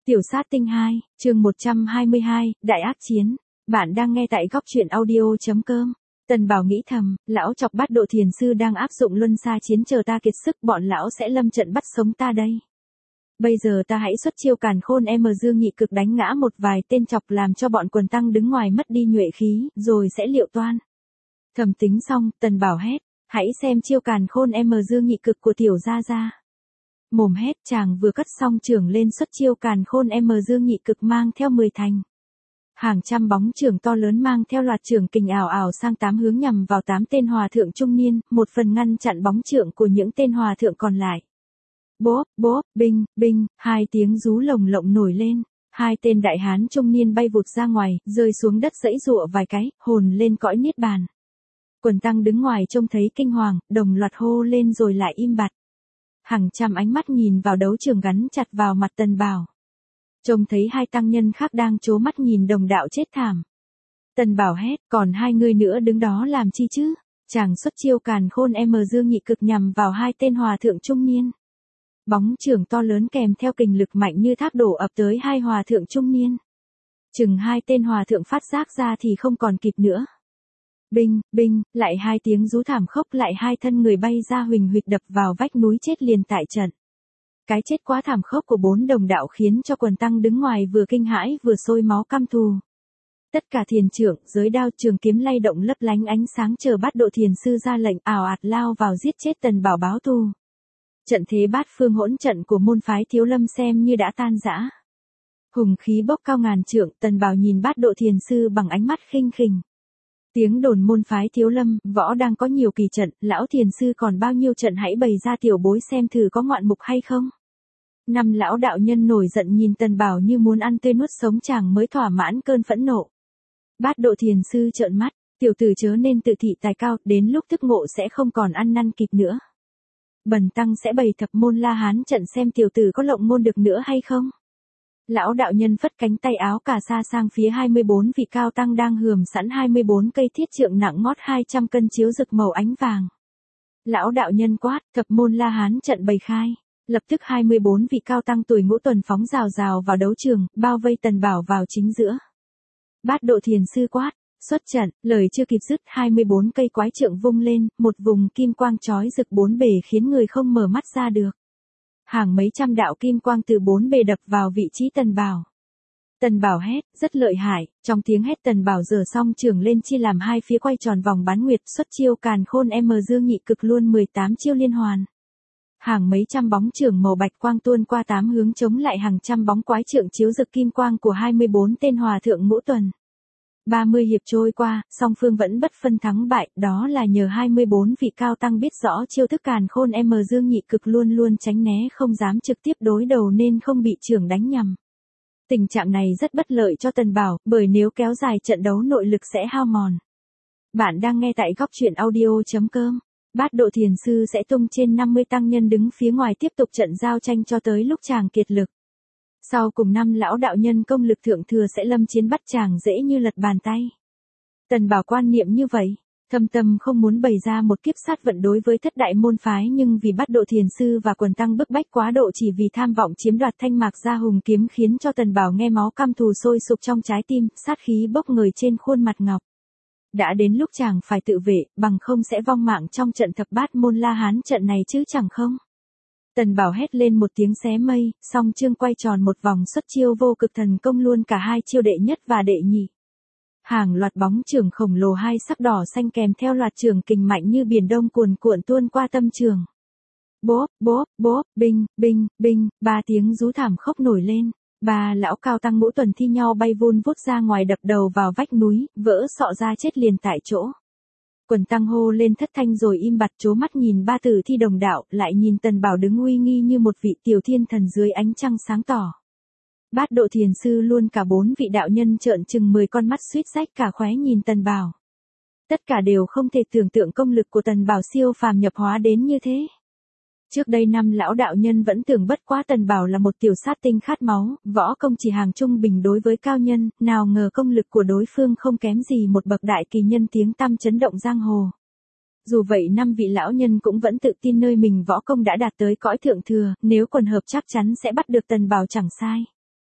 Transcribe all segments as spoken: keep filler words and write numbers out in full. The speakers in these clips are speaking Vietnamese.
Tiểu sát tinh hai, chương một trăm hai mươi hai, Đại ác chiến. Bạn đang nghe tại góc truyện audio.com. Tần Bảo nghĩ thầm, lão chọc Bát Độ Thiền Sư đang áp dụng luân xa chiến, chờ ta kiệt sức bọn lão sẽ lâm trận bắt sống ta đây. Bây giờ ta hãy xuất chiêu càn khôn em dương nhị cực đánh ngã một vài tên chọc làm cho bọn quần tăng đứng ngoài mất đi nhuệ khí, rồi sẽ liệu toan. Thầm tính xong, Tần Bảo hét, hãy xem chiêu càn khôn em dương nhị cực của tiểu gia gia. Mồm hét, chàng vừa cất xong trưởng lên xuất chiêu càn khôn em dương nhị cực mang theo mười thành. Hàng trăm bóng trưởng to lớn mang theo loạt trưởng kình ảo ảo sang tám hướng nhằm vào tám tên hòa thượng trung niên, một phần ngăn chặn bóng trưởng của những tên hòa thượng còn lại. Bốp, bốp, binh, binh, hai tiếng rú lồng lộng nổi lên, hai tên đại hán trung niên bay vụt ra ngoài, rơi xuống đất giãy giụa vài cái, hồn lên cõi niết bàn. Quần tăng đứng ngoài trông thấy kinh hoàng, đồng loạt hô lên rồi lại im bặt. Hàng trăm ánh mắt nhìn vào đấu trường gắn chặt vào mặt Tần Bảo. Trông thấy hai tăng nhân khác đang trố mắt nhìn đồng đạo chết thảm. Tần Bảo hét, còn hai người nữa đứng đó làm chi chứ? Chàng xuất chiêu càn khôn em dương nhị cực nhằm vào hai tên hòa thượng trung niên. Bóng trưởng to lớn kèm theo kình lực mạnh như thác đổ ập tới hai hòa thượng trung niên. Chừng hai tên hòa thượng phát giác ra thì không còn kịp nữa. Binh, binh, lại hai tiếng rú thảm khốc, lại hai thân người bay ra huỳnh huỵch đập vào vách núi chết liền tại trận. Cái chết quá thảm khốc của bốn đồng đạo khiến cho quần tăng đứng ngoài vừa kinh hãi vừa sôi máu căm thù. Tất cả thiền trưởng, giới đao, trường kiếm lay động lấp lánh ánh sáng chờ Bát Độ Thiền Sư ra lệnh ào ạt lao vào giết chết Tần Bảo báo thù. Trận thế bát phương hỗn trận của môn phái Thiếu Lâm xem như đã tan rã. Hùng khí bốc cao ngàn trượng, Tần Bảo nhìn Bát Độ Thiền Sư bằng ánh mắt khinh khỉnh. Tiếng đồn môn phái Thiếu Lâm, võ đang có nhiều kỳ trận, lão thiền sư còn bao nhiêu trận, hãy bày ra tiểu bối xem thử có ngoạn mục hay không. Năm lão đạo nhân nổi giận nhìn Tần Bảo như muốn ăn tươi nuốt sống, chàng mới thỏa mãn cơn phẫn nộ. Bát Độ Thiền Sư trợn mắt, tiểu tử chớ nên tự thị tài cao, đến lúc thức ngộ sẽ không còn ăn năn kịp nữa. Bần tăng sẽ bày thập môn La Hán trận xem tiểu tử có lộng môn được nữa hay không. Lão đạo nhân phất cánh tay áo cà sa sang phía hai mươi bốn vị cao tăng đang hườm sẵn hai mươi bốn cây thiết trượng nặng ngót hai trăm cân chiếu rực màu ánh vàng. Lão đạo nhân quát, thập môn La Hán trận bày khai. Lập tức hai mươi bốn vị cao tăng tuổi ngũ tuần phóng rào rào vào đấu trường, bao vây Tần Bảo vào chính giữa. Bát Độ Thiền Sư quát, xuất trận, lời chưa kịp dứt, hai mươi bốn cây quái trượng vung lên, một vùng kim quang chói rực bốn bề khiến người không mở mắt ra được. Hàng mấy trăm đạo kim quang từ bốn bề đập vào vị trí Tần Bảo. Tần Bảo hét, rất lợi hại, trong tiếng hét Tần Bảo giở xong trường lên chia làm hai phía quay tròn vòng bán nguyệt, xuất chiêu càn khôn em dương nhị cực luôn mười tám chiêu liên hoàn. Hàng mấy trăm bóng trưởng màu bạch quang tuôn qua tám hướng chống lại hàng trăm bóng quái trượng chiếu rực kim quang của hai mươi bốn tên hòa thượng ngũ tuần. ba mươi hiệp trôi qua, song phương vẫn bất phân thắng bại, đó là nhờ hai mươi bốn vị cao tăng biết rõ chiêu thức càn khôn em dương nhị cực luôn luôn tránh né, không dám trực tiếp đối đầu nên không bị trưởng đánh nhầm. Tình trạng này rất bất lợi cho Tần Bảo, bởi nếu kéo dài trận đấu nội lực sẽ hao mòn. Bạn đang nghe tại góc truyện audio.com. Bát Độ Thiền Sư sẽ tung trên năm mươi tăng nhân đứng phía ngoài tiếp tục trận giao tranh cho tới lúc chàng kiệt lực. Sau cùng năm lão đạo nhân công lực thượng thừa sẽ lâm chiến bắt chàng dễ như lật bàn tay. Tần Bảo quan niệm như vậy, thâm tâm không muốn bày ra một kiếp sát vận đối với thất đại môn phái, nhưng vì Bát Độ Thiền Sư và quần tăng bức bách quá độ chỉ vì tham vọng chiếm đoạt thanh mạc gia hùng kiếm khiến cho Tần Bảo nghe máu căm thù sôi sục trong trái tim, sát khí bốc ngời trên khuôn mặt ngọc. Đã đến lúc chàng phải tự vệ, bằng không sẽ vong mạng trong trận thập bát môn La Hán trận này chứ chẳng không. Tần Bảo hét lên một tiếng xé mây, song chương quay tròn một vòng xuất chiêu vô cực thần công luôn cả hai chiêu đệ nhất và đệ nhị. Hàng loạt bóng trường khổng lồ hai sắc đỏ xanh kèm theo loạt trường kình mạnh như biển đông cuồn cuộn tuôn qua tâm trường. Bốp, bốp, bốp, binh, binh, binh, ba tiếng rú thảm khốc nổi lên. Ba lão cao tăng ngũ tuần thi nhau bay vun vút ra ngoài đập đầu vào vách núi, vỡ sọ ra chết liền tại chỗ. Quần tăng hô lên thất thanh rồi im bặt trố mắt nhìn ba tử thi đồng đạo, lại nhìn Tần Bảo đứng uy nghi như một vị tiểu thiên thần dưới ánh trăng sáng tỏ. Bát Độ Thiền Sư luôn cả bốn vị đạo nhân trợn chừng mười con mắt suýt rách cả khóe nhìn Tần Bảo. Tất cả đều không thể tưởng tượng công lực của Tần Bảo siêu phàm nhập hóa đến như thế. Trước đây năm lão đạo nhân vẫn tưởng bất quá Tần Bảo là một tiểu sát tinh khát máu, võ công chỉ hàng trung bình đối với cao nhân, nào ngờ công lực của đối phương không kém gì một bậc đại kỳ nhân tiếng tăm chấn động giang hồ. Dù vậy năm vị lão nhân cũng vẫn tự tin nơi mình võ công đã đạt tới cõi thượng thừa, nếu quần hợp chắc chắn sẽ bắt được Tần Bảo chẳng sai.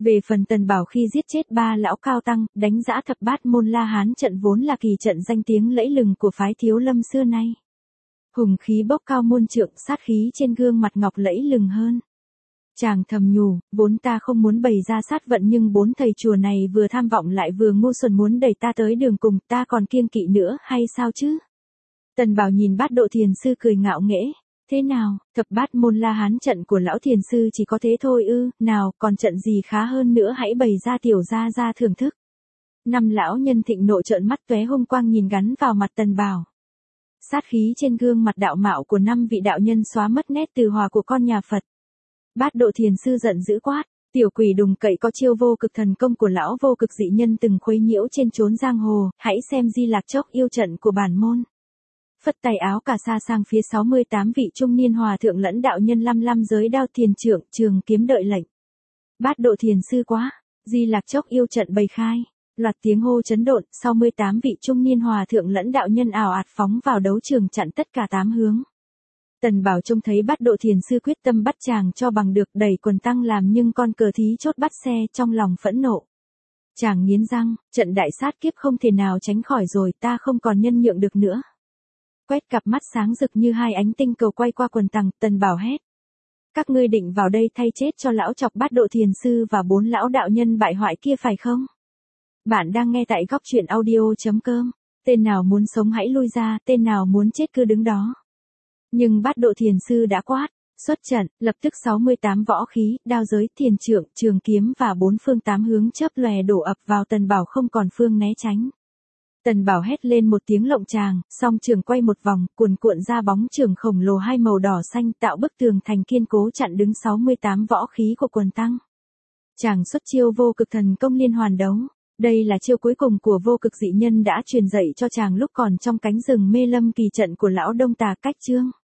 Về phần Tần Bảo khi giết chết ba lão cao tăng, đánh giã thập bát môn La Hán trận vốn là kỳ trận danh tiếng lẫy lừng của phái Thiếu Lâm xưa nay. Hùng khí bốc cao muôn trượng, sát khí trên gương mặt ngọc lẫy lừng hơn. Chàng thầm nhủ, vốn ta không muốn bày ra sát vận nhưng bốn thầy chùa này vừa tham vọng lại vừa ngu xuẩn muốn đẩy ta tới đường cùng, ta còn kiêng kỵ nữa hay sao chứ? Tần Bảo nhìn Bát Độ Thiền Sư cười ngạo nghễ. Thế nào, thập bát môn La Hán trận của lão thiền sư chỉ có thế thôi ư, nào, còn trận gì khá hơn nữa hãy bày ra tiểu gia ra thưởng thức. Năm lão nhân thịnh nộ trợn mắt tóe hung quang nhìn gắn vào mặt Tần Bảo. Sát khí trên gương mặt đạo mạo của năm vị đạo nhân xóa mất nét từ hòa của con nhà Phật. Bát Độ Thiền Sư giận dữ quát, tiểu quỷ đùng cậy có chiêu vô cực thần công của lão vô cực dị nhân từng khuấy nhiễu trên chốn giang hồ, hãy xem Di Lạc Chốc yêu trận của bản môn. Phất tay áo cả xa sang phía sáu mươi tám vị trung niên hòa thượng lẫn đạo nhân lăm lăm giới đao thiền trượng trường kiếm đợi lệnh. Bát Độ Thiền Sư quá, Di Lạc Chốc yêu trận bày khai, loạt tiếng hô chấn độn, sáu mươi tám vị trung niên hòa thượng lẫn đạo nhân ảo ạt phóng vào đấu trường chặn tất cả tám hướng. Tần Bảo trông thấy Bát Độ Thiền Sư quyết tâm bắt chàng cho bằng được, đẩy quần tăng làm nhưng con cờ thí chốt bắt xe, trong lòng phẫn nộ. Chàng nghiến răng, trận đại sát kiếp không thể nào tránh khỏi rồi, ta không còn nhân nhượng được nữa. Quét cặp mắt sáng rực như hai ánh tinh cầu quay qua quần tăng, Tần Bảo hét. Các ngươi định vào đây thay chết cho lão chọc Bát Độ Thiền Sư và bốn lão đạo nhân bại hoại kia phải không? Bạn đang nghe tại góc truyện audio chấm com. Tên nào muốn sống hãy lui ra, tên nào muốn chết cứ đứng đó. Nhưng Bát Độ Thiền Sư đã quát, xuất trận, lập tức sáu mươi tám võ khí, đao giới, thiền trượng, trường kiếm và bốn phương tám hướng chớp lòe đổ ập vào Tần Bảo không còn phương né tránh. Tần Bảo hét lên một tiếng lộng tràng, song trường quay một vòng, cuồn cuộn ra bóng trường khổng lồ hai màu đỏ xanh tạo bức tường thành kiên cố chặn đứng sáu mươi tám võ khí của quần tăng. Chàng xuất chiêu vô cực thần công liên hoàn đấu. Đây là chiêu cuối cùng của vô cực dị nhân đã truyền dạy cho chàng lúc còn trong cánh rừng mê lâm kỳ trận của lão Đông Tà Cách Chương.